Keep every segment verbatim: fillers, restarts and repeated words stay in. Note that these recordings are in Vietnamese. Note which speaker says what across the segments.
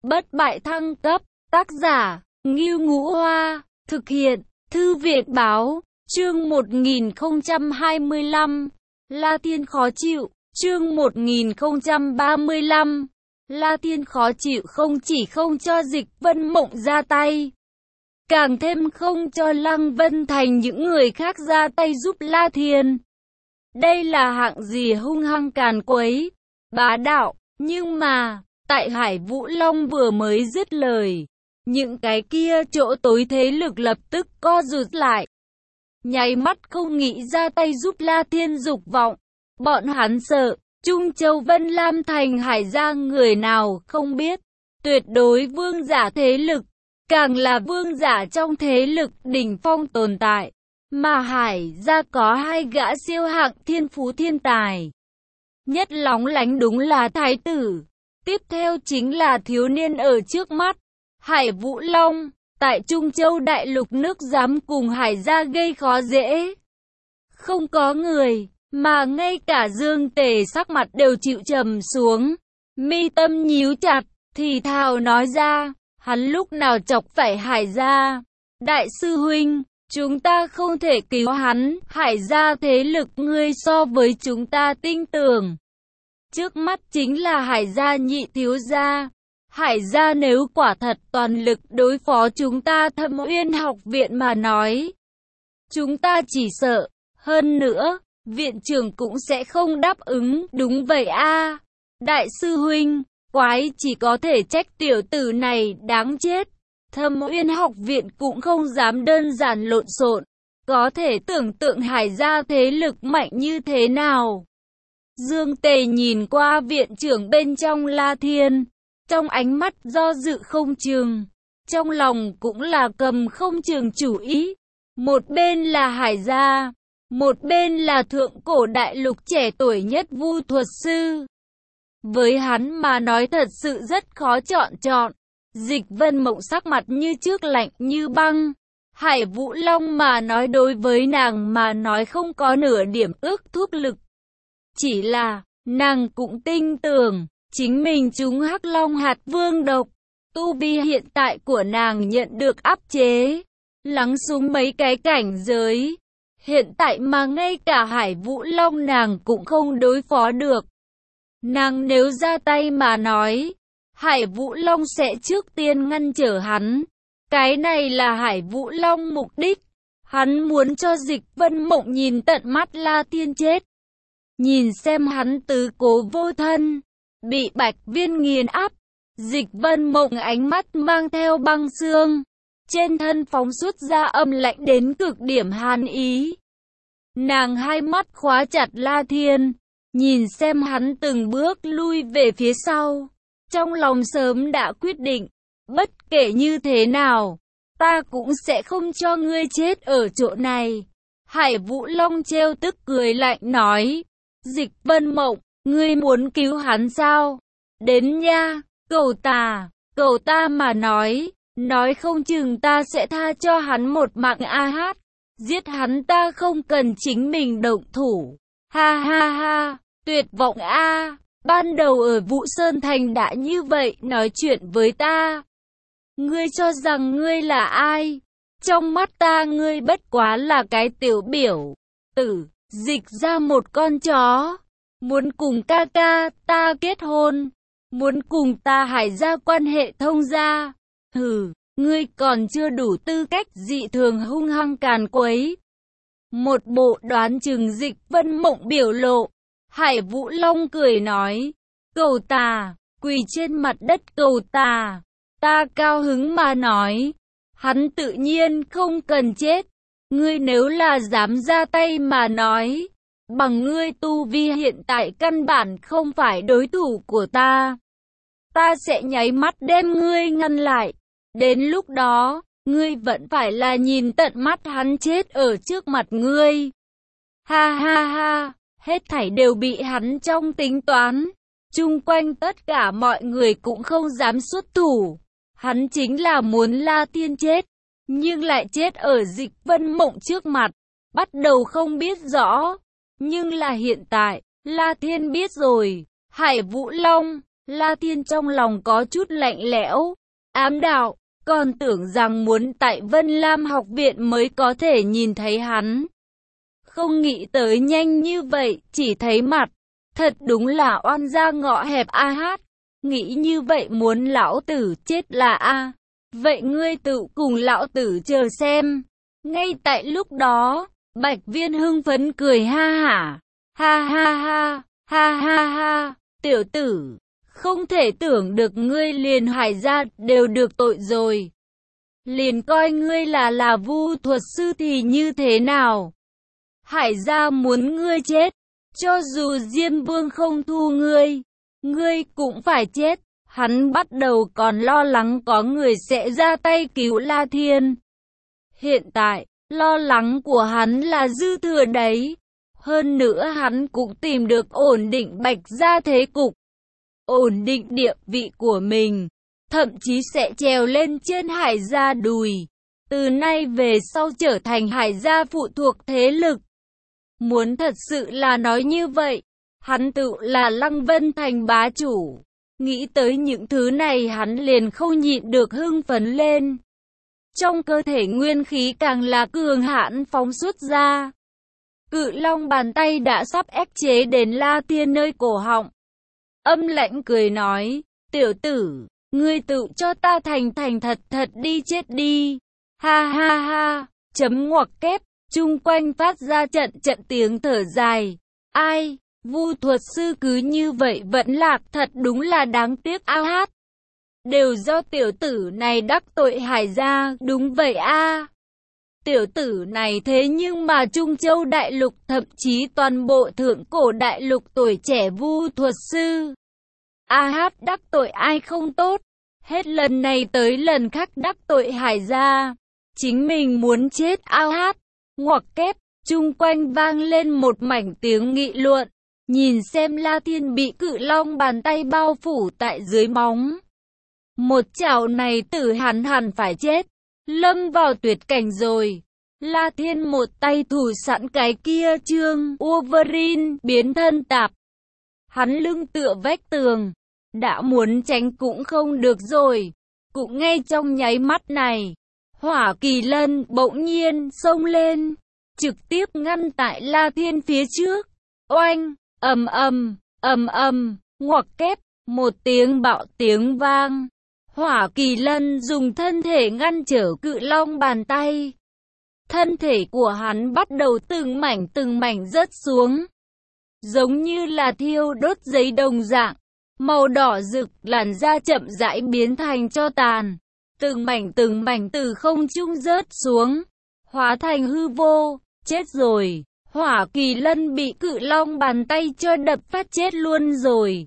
Speaker 1: bất bại thăng cấp, tác giả, Ngưu Ngũ Hoa, thực hiện, Thư viện báo, chương một nghìn không trăm hai mươi lăm, La Thiên khó chịu, chương một nghìn không trăm ba mươi lăm, La Thiên khó chịu không chỉ không cho Dịch Vân Mộng ra tay, càng thêm không cho Lăng Vân Thành những người khác ra tay giúp La Thiên. Đây là hạng gì hung hăng càn quấy, bá đạo, nhưng mà, tại Hải Vũ Long vừa mới dứt lời, những cái kia chỗ tối thế lực lập tức co rụt lại. Nháy mắt không nghĩ ra tay giúp La Thiên dục vọng, bọn hắn sợ, Trung Châu Vân Lam Thành Hải gia người nào không biết, tuyệt đối vương giả thế lực, càng là vương giả trong thế lực đỉnh phong tồn tại. Mà Hải gia có hai gã siêu hạng thiên phú thiên tài. Nhất lóng lánh đúng là thái tử, tiếp theo chính là thiếu niên ở trước mắt, Hải Vũ Long. Tại Trung Châu Đại Lục nước dám cùng Hải gia gây khó dễ. Không có người, mà ngay cả Dương Tề sắc mặt đều chịu trầm xuống, mi tâm nhíu chặt, thì thào nói ra, hắn lúc nào chọc phải Hải gia. Đại sư huynh, chúng ta không thể cứu hắn, Hải gia thế lực ngươi so với chúng ta tin tưởng. Trước mắt chính là Hải gia nhị thiếu gia. Hải gia nếu quả thật toàn lực đối phó chúng ta Thâm Uyên học viện mà nói, chúng ta chỉ sợ, hơn nữa, viện trưởng cũng sẽ không đáp ứng. Đúng vậy a, đại sư huynh, quái chỉ có thể trách tiểu tử này đáng chết. Thâm Uyên học viện cũng không dám đơn giản lộn xộn, có thể tưởng tượng Hải gia thế lực mạnh như thế nào. Dương Tề nhìn qua viện trưởng bên trong La Thiên, trong ánh mắt do dự không chừng, trong lòng cũng là cầm không chừng chủ ý. Một bên là Hải gia, một bên là thượng cổ đại lục trẻ tuổi nhất vu thuật sư. Với hắn mà nói thật sự rất khó chọn chọn. Dịch Vân Mộng sắc mặt như trước lạnh như băng. Hải Vũ Long mà nói đối với nàng mà nói không có nửa điểm ước thúc lực. Chỉ là, nàng cũng tin tưởng, chính mình trúng Hắc Long hạt vương độc. Tu vi hiện tại của nàng nhận được áp chế, lắng xuống mấy cái cảnh giới. Hiện tại mà ngay cả Hải Vũ Long nàng cũng không đối phó được. Nàng nếu ra tay mà nói, Hải Vũ Long sẽ trước tiên ngăn trở hắn. Cái này là Hải Vũ Long mục đích. Hắn muốn cho Dịch Vân Mộng nhìn tận mắt La Thiên chết. Nhìn xem hắn tứ cố vô thân, bị Bạch Viên nghiền áp. Dịch Vân Mộng ánh mắt mang theo băng xương, trên thân phóng xuất ra âm lạnh đến cực điểm hàn ý. Nàng hai mắt khóa chặt La Thiên, nhìn xem hắn từng bước lui về phía sau. Trong lòng sớm đã quyết định, bất kể như thế nào, ta cũng sẽ không cho ngươi chết ở chỗ này. Hải Vũ Long trêu tức cười lạnh nói, Dịch Vân Mộng, ngươi muốn cứu hắn sao? Đến nha, cầu ta, cầu ta mà nói, nói không chừng ta sẽ tha cho hắn một mạng a hát. Giết hắn ta không cần chính mình động thủ. Ha ha ha, tuyệt vọng a. Ban đầu ở Vũ Sơn Thành đã như vậy nói chuyện với ta. Ngươi cho rằng ngươi là ai? Trong mắt ta ngươi bất quá là cái tiểu biểu tử, dịch ra một con chó. Muốn cùng ca ca ta kết hôn, muốn cùng ta Hải gia quan hệ thông gia. Hừ, ngươi còn chưa đủ tư cách dị thường hung hăng càn quấy. Một bộ đoán chừng Dịch Vân Mộng biểu lộ. Hải Vũ Long cười nói, cầu ta, quỳ trên mặt đất cầu ta. Ta cao hứng mà nói, hắn tự nhiên không cần chết. Ngươi nếu là dám ra tay mà nói, bằng ngươi tu vi hiện tại căn bản không phải đối thủ của ta. Ta sẽ nháy mắt đem ngươi ngăn lại. Đến lúc đó, ngươi vẫn phải là nhìn tận mắt hắn chết ở trước mặt ngươi. Ha ha ha, hết thảy đều bị hắn trong tính toán. Chung quanh tất cả mọi người cũng không dám xuất thủ. Hắn chính là muốn La Thiên chết, nhưng lại chết ở Dịch Vân Mộng trước mặt. Bắt đầu không biết rõ, nhưng là hiện tại, La Thiên biết rồi. Hải Vũ Long, La Thiên trong lòng có chút lạnh lẽo, ám đạo, còn tưởng rằng muốn tại Vân Lam học viện mới có thể nhìn thấy hắn. Không nghĩ tới nhanh như vậy, chỉ thấy mặt. Thật đúng là oan gia ngõ hẹp a hát. Nghĩ như vậy muốn lão tử chết là a. Vậy ngươi tự cùng lão tử chờ xem. Ngay tại lúc đó, Bạch Viên hưng phấn cười ha hả. Ha ha ha, ha ha ha, tiểu tử, không thể tưởng được ngươi liền Hải gia đều được tội rồi. Liền coi ngươi là là vu thuật sư thì như thế nào? Hải gia muốn ngươi chết, cho dù Diêm Vương không thu ngươi, ngươi cũng phải chết. Hắn bắt đầu còn lo lắng có người sẽ ra tay cứu La Thiên. Hiện tại, lo lắng của hắn là dư thừa đấy. Hơn nữa hắn cũng tìm được ổn định Bạch gia thế cục, ổn định địa vị của mình, thậm chí sẽ trèo lên trên Hải gia đùi. Từ nay về sau trở thành Hải gia phụ thuộc thế lực. Muốn thật sự là nói như vậy, hắn tự là Lăng Vân Thành bá chủ. Nghĩ tới những thứ này hắn liền không nhịn được hưng phấn lên. Trong cơ thể nguyên khí càng là cường hãn phóng xuất ra. Cự long bàn tay đã sắp ép chế đến La Thiên nơi cổ họng. Âm lãnh cười nói, tiểu tử, ngươi tự cho ta thành thành thật thật đi chết đi. Ha ha ha, chấm ngoặc kép, chung quanh phát ra trận trận tiếng thở dài. Ai, vu thuật sư cứ như vậy vẫn lạc, thật đúng là đáng tiếc a hát. Đều do tiểu tử này đắc tội Hải gia, đúng vậy a. Tiểu tử này thế nhưng mà Trung Châu Đại Lục, thậm chí toàn bộ thượng cổ Đại Lục tuổi trẻ vu thuật sư. A hát đắc tội ai không tốt, hết lần này tới lần khác đắc tội Hải gia. Chính mình muốn chết a hát, ngoặc kép, chung quanh vang lên một mảnh tiếng nghị luận. Nhìn xem La Thiên bị cự long bàn tay bao phủ tại dưới móng. Một chảo này tử hắn hẳn phải chết, lâm vào tuyệt cảnh rồi. La Thiên một tay thủ sẵn cái kia chương Wolverine biến thân tạp. Hắn lưng tựa vách tường, đã muốn tránh cũng không được rồi. Cũng ngay trong nháy mắt này, Hỏa Kỳ Lân bỗng nhiên xông lên, trực tiếp ngăn tại La Thiên phía trước. Oanh, ầm ầm, ầm ầm, ngoặc kép, một tiếng bạo tiếng vang. Hỏa Kỳ Lân dùng thân thể ngăn trở cự long bàn tay. Thân thể của hắn bắt đầu từng mảnh từng mảnh rớt xuống, giống như là thiêu đốt giấy đồng dạng. Màu đỏ rực, làn da chậm rãi biến thành tro tàn. Từng mảnh từng mảnh từ không trung rớt xuống, hóa thành hư vô. Chết rồi, Hỏa Kỳ Lân bị cự long bàn tay cho đập phát chết luôn rồi.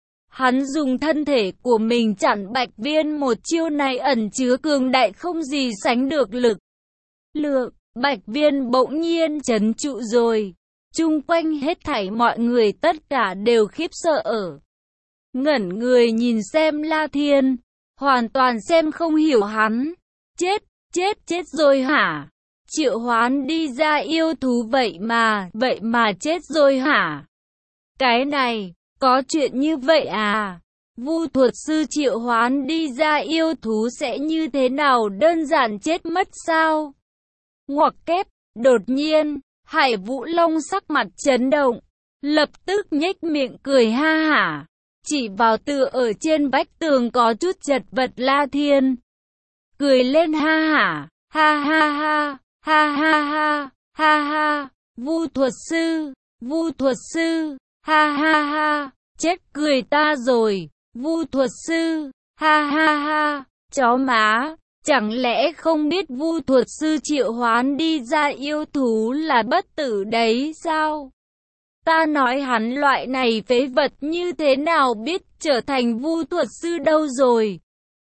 Speaker 1: Hắn dùng thân thể của mình chặn Bạch Viên một chiêu này ẩn chứa cường đại không gì sánh được lực lượng. Bạch Viên bỗng nhiên trấn trụ rồi. Chung quanh hết thảy mọi người tất cả đều khiếp sợ ở. Ngẩn người nhìn xem La Thiên, hoàn toàn xem không hiểu hắn. Chết, chết, chết rồi hả? Triệu hoán đi ra yêu thú vậy mà, vậy mà chết rồi hả? Cái này, có chuyện như vậy à? Vu thuật sư triệu hoán đi ra yêu thú sẽ như thế nào, đơn giản chết mất sao? Ngoặc kép, đột nhiên, Hải Vũ Long sắc mặt chấn động, lập tức nhếch miệng cười ha hả, chỉ vào tựa ở trên vách tường có chút chật vật La Thiên. Cười lên ha hả, ha ha ha, ha ha ha, ha ha, vu thuật sư, vu thuật sư, ha ha ha, chết cười ta rồi, vu thuật sư, ha ha ha, chó má. Chẳng lẽ không biết vu thuật sư triệu hoán đi ra yêu thú là bất tử đấy sao? Ta nói hắn loại này phế vật như thế nào biết trở thành vu thuật sư đâu rồi?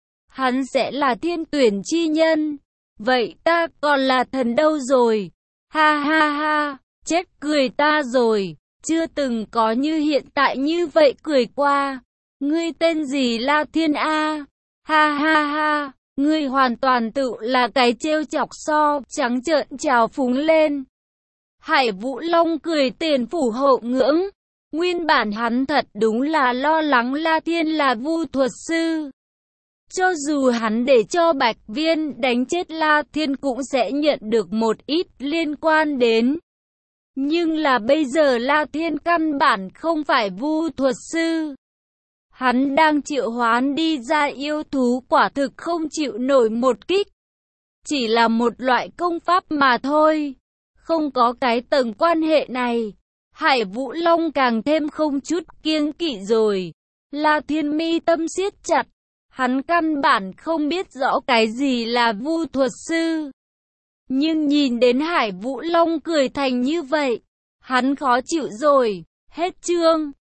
Speaker 1: Hắn sẽ là thiên tuyển chi nhân. Vậy ta còn là thần đâu rồi? Ha ha ha, chết cười ta rồi. Chưa từng có như hiện tại như vậy cười qua. Ngươi tên gì La Thiên A? Ha ha ha. Ngươi hoàn toàn tự là cái trêu chọc so, trắng trợn trào phúng lên. Hải Vũ Long cười tiền phủ hậu ngưỡng. Nguyên bản hắn thật đúng là lo lắng La Thiên là vu thuật sư. Cho dù hắn để cho Bạch Viên đánh chết La Thiên cũng sẽ nhận được một ít liên quan đến. Nhưng là bây giờ La Thiên căn bản không phải vu thuật sư. Hắn đang triệu hoán đi ra yêu thú quả thực không chịu nổi một kích. Chỉ là một loại công pháp mà thôi. Không có cái tầng quan hệ này. Hải Vũ Long càng thêm không chút kiêng kỵ rồi. La Thiên mi tâm siết chặt. Hắn căn bản không biết rõ cái gì là vu thuật sư. Nhưng nhìn đến Hải Vũ Long cười thành như vậy, hắn khó chịu rồi. Hết chương.